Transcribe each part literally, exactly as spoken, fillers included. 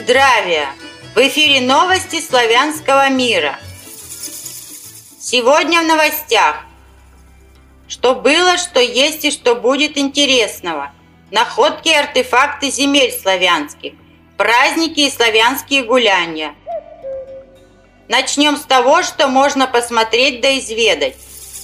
Здравия! В эфире новости славянского мира. Сегодня в новостях. Что было, что есть и что будет интересного. Находки и артефакты земель славянских. Праздники и славянские гуляния. Начнем с того, что можно посмотреть да изведать.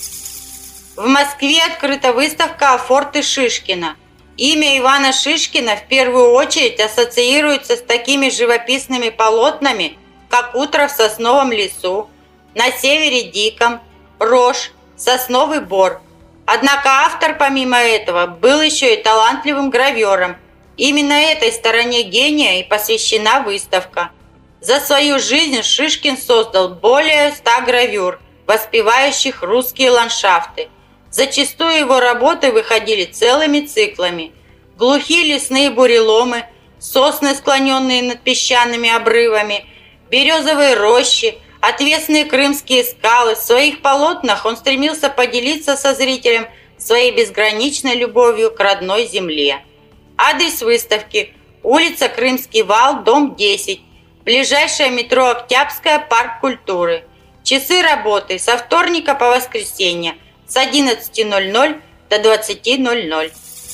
В Москве открыта выставка о форте Шишкина. Имя Ивана Шишкина в первую очередь ассоциируется с такими живописными полотнами, как «Утро в сосновом лесу», «На севере диком», «Рожь», «Сосновый бор». Однако автор, помимо этого, был еще и талантливым гравером. Именно этой стороне гения и посвящена выставка. За свою жизнь Шишкин создал более ста гравюр, воспевающих русские ландшафты. Зачастую его работы выходили целыми циклами. Глухие лесные буреломы, сосны, склоненные над песчаными обрывами, березовые рощи, отвесные крымские скалы. В своих полотнах он стремился поделиться со зрителем своей безграничной любовью к родной земле. Адрес выставки – улица Крымский вал, дом десять, ближайшее метро Октябрьская, парк культуры. Часы работы со вторника по воскресенье с одиннадцати ноль-ноль до двадцати ноль-ноль.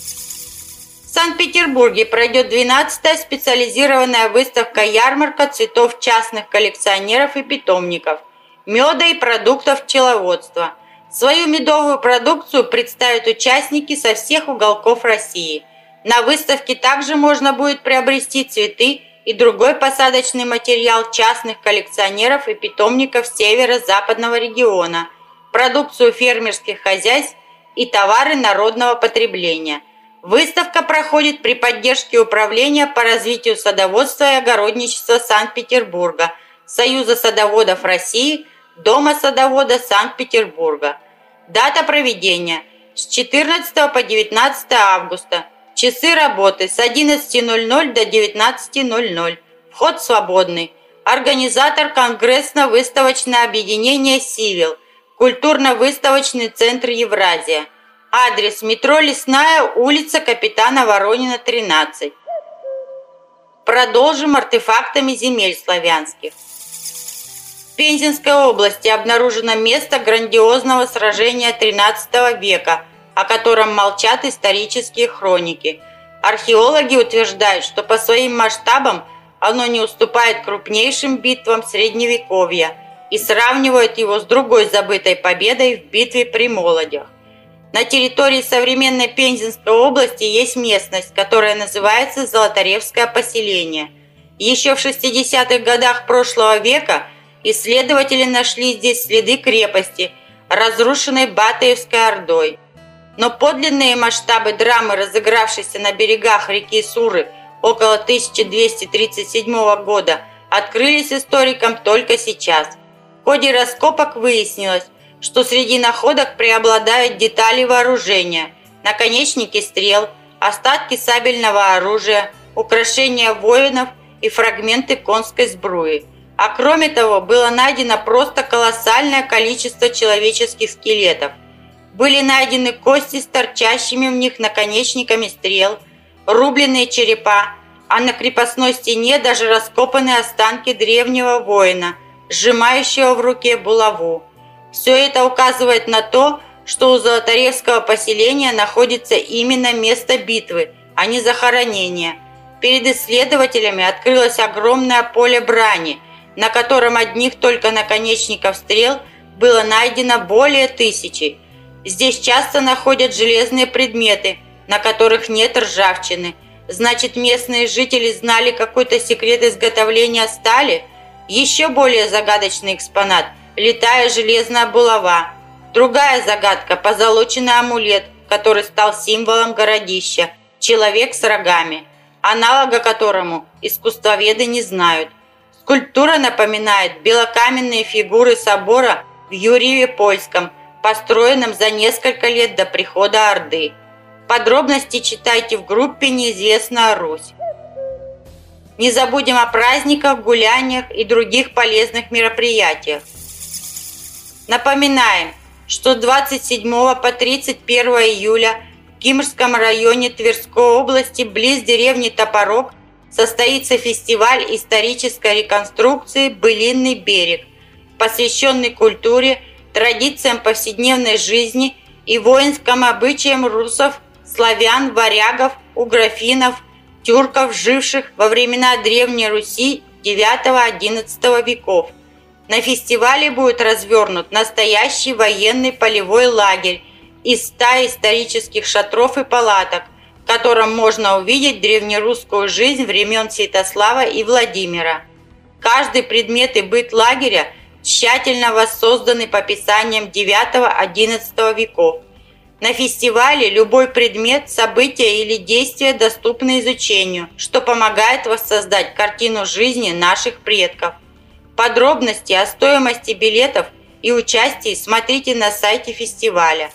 В Санкт-Петербурге пройдет двенадцатая специализированная выставка-ярмарка цветов частных коллекционеров и питомников, меда и продуктов пчеловодства. Свою медовую продукцию представят участники со всех уголков России. На выставке также можно будет приобрести цветы и другой посадочный материал частных коллекционеров и питомников северо-западного региона, продукцию фермерских хозяйств и товары народного потребления. Выставка проходит при поддержке Управления по развитию садоводства и огородничества Санкт-Петербурга, Союза садоводов России, Дома садовода Санкт-Петербурга. Дата проведения с четырнадцатого по девятнадцатое августа. Часы работы с одиннадцати ноль-ноль до девятнадцати ноль-ноль. Вход свободный. Организатор Конгрессно-выставочное объединение «Сивил», Культурно-выставочный центр «Евразия». Адрес: метро Лесная, улица Капитана Воронина, тринадцать. Продолжим артефактами земель славянских. В Пензенской области обнаружено место грандиозного сражения тринадцатого века, о котором молчат исторические хроники. Археологи утверждают, что по своим масштабам оно не уступает крупнейшим битвам Средневековья и сравнивают его с другой забытой победой в битве при Молодях. На территории современной Пензенской области есть местность, которая называется Золотаревское поселение. Еще в шестидесятых годах прошлого века исследователи нашли здесь следы крепости, разрушенной Батыевской Ордой. Но подлинные масштабы драмы, разыгравшейся на берегах реки Суры около тысяча двести тридцать седьмого года, открылись историкам только сейчас. В ходе раскопок выяснилось, что среди находок преобладают детали вооружения, наконечники стрел, остатки сабельного оружия, украшения воинов и фрагменты конской сбруи. А кроме того, было найдено просто колоссальное количество человеческих скелетов. Были найдены кости с торчащими в них наконечниками стрел, рубленные черепа, а на крепостной стене даже раскопаны останки древнего воина, сжимающего в руке булаву. Все это указывает на то, что у Золотаревского поселения находится именно место битвы, а не захоронения. Перед исследователями открылось огромное поле брани, на котором одних только наконечников стрел было найдено более тысячи. Здесь часто находят железные предметы, на которых нет ржавчины. Значит, местные жители знали какой-то секрет изготовления стали? Еще более загадочный экспонат – литая железная булава. Другая загадка – позолоченный амулет, который стал символом городища – человек с рогами, аналога которому искусствоведы не знают. Скульптура напоминает белокаменные фигуры собора в Юрьеве-Польском, построенном за несколько лет до прихода Орды. Подробности читайте в группе «Неизвестная Русь». Не забудем о праздниках, гуляниях и других полезных мероприятиях. Напоминаем, что с двадцать седьмого по тридцать первое июля в Кимрском районе Тверской области, близ деревни Топорок, состоится фестиваль исторической реконструкции «Былинный берег», посвященный культуре, традициям повседневной жизни и воинским обычаям русов, славян, варягов, угрофинов, тюрков, живших во времена Древней Руси девятого-одиннадцатого веков. На фестивале будет развернут настоящий военный полевой лагерь из ста исторических шатров и палаток, в котором можно увидеть древнерусскую жизнь времен Святослава и Владимира. Каждый предмет и быт лагеря тщательно воссозданы по писаниям девятого-одиннадцатого веков. На фестивале любой предмет, событие или действие доступны изучению, что помогает воссоздать картину жизни наших предков. Подробности о стоимости билетов и участии смотрите на сайте фестиваля.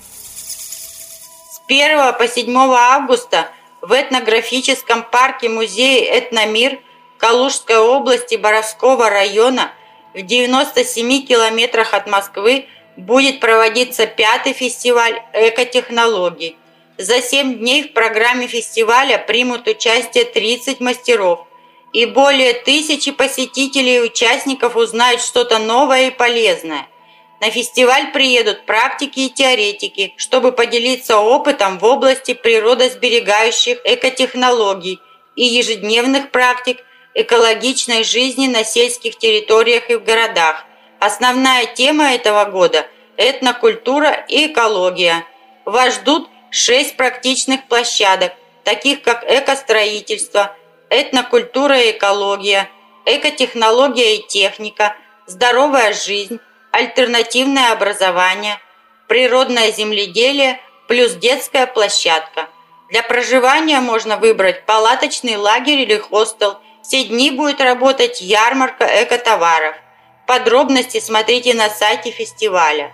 С первого по седьмое августа в этнографическом парке-музее «Этномир» Калужской области Боровского района в девяноста семи километрах от Москвы будет проводиться пятый фестиваль экотехнологий. За семь дней в программе фестиваля примут участие тридцать мастеров, и более тысячи посетителей и участников узнают что-то новое и полезное. На фестиваль приедут практики и теоретики, чтобы поделиться опытом в области природосберегающих экотехнологий и ежедневных практик экологичной жизни на сельских территориях и в городах. Основная тема этого года – этнокультура и экология. Вас ждут шесть практичных площадок, таких как экостроительство, этнокультура и экология, экотехнология и техника, здоровая жизнь, альтернативное образование, природное земледелие плюс детская площадка. Для проживания можно выбрать палаточный лагерь или хостел. Все дни будет работать ярмарка экотоваров. Подробности смотрите на сайте фестиваля.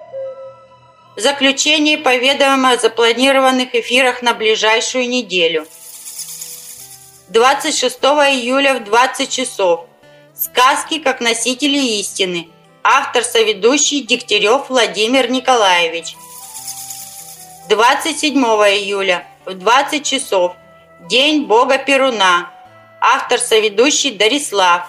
В заключение поведаем о запланированных эфирах на ближайшую неделю. двадцать шестого июля в двадцать часов. Сказки как носители истины. Автор-соведущий Дегтярев Владимир Николаевич. двадцать седьмого июля в двадцать часов. День Бога Перуна. Автор-соведущий Дарислав.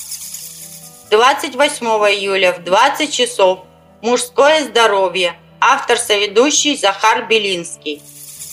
двадцать восьмого июля в двадцать часов. Мужское здоровье. Автор-соведущий Захар Белинский.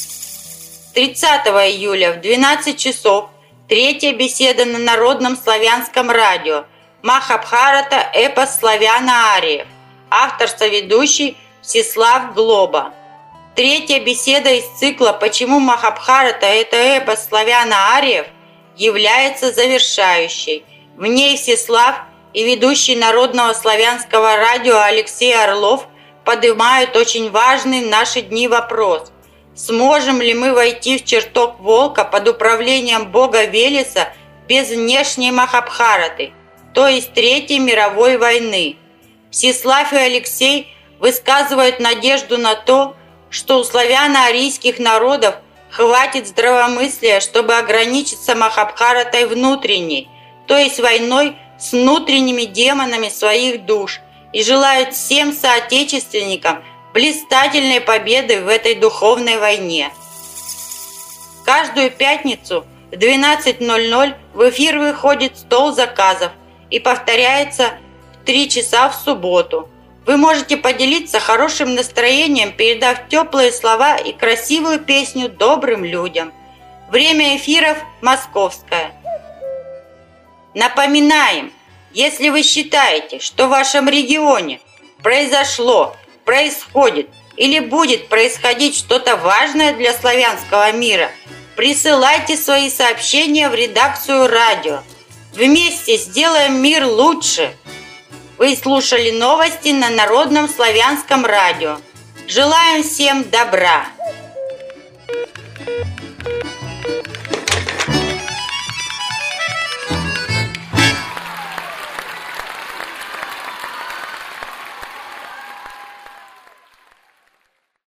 тридцатого июля в двенадцать часов. Третья беседа на Народном славянском радио. Махабхарата эпос славяно-ариев. Автор-соведущий Всеслав Глоба. Третья беседа из цикла «Почему Махабхарата – это эпос славяно-ариев» является завершающей. В ней Всеслав и ведущий Народного славянского радио Алексей Орлов поднимают очень важный в наши дни вопрос: сможем ли мы войти в чертог волка под управлением бога Велеса без внешней Махабхараты, то есть Третьей мировой войны? Всеслав и Алексей высказывают надежду на то, что у славяно-арийских народов хватит здравомыслия, чтобы ограничиться Махабхаратой внутренней, то есть войной с внутренними демонами своих душ, и желают всем соотечественникам блистательной победы в этой духовной войне. Каждую пятницу в двенадцать ноль ноль в эфир выходит «Стол заказов» и повторяется в три часа в субботу. Вы можете поделиться хорошим настроением, передав теплые слова и красивую песню добрым людям. Время эфиров московское. Напоминаем, если вы считаете, что в вашем регионе произошло, происходит или будет происходить что-то важное для славянского мира, присылайте свои сообщения в редакцию радио. Вместе сделаем мир лучше. Вы слушали новости на Народном славянском радио. Желаем всем добра!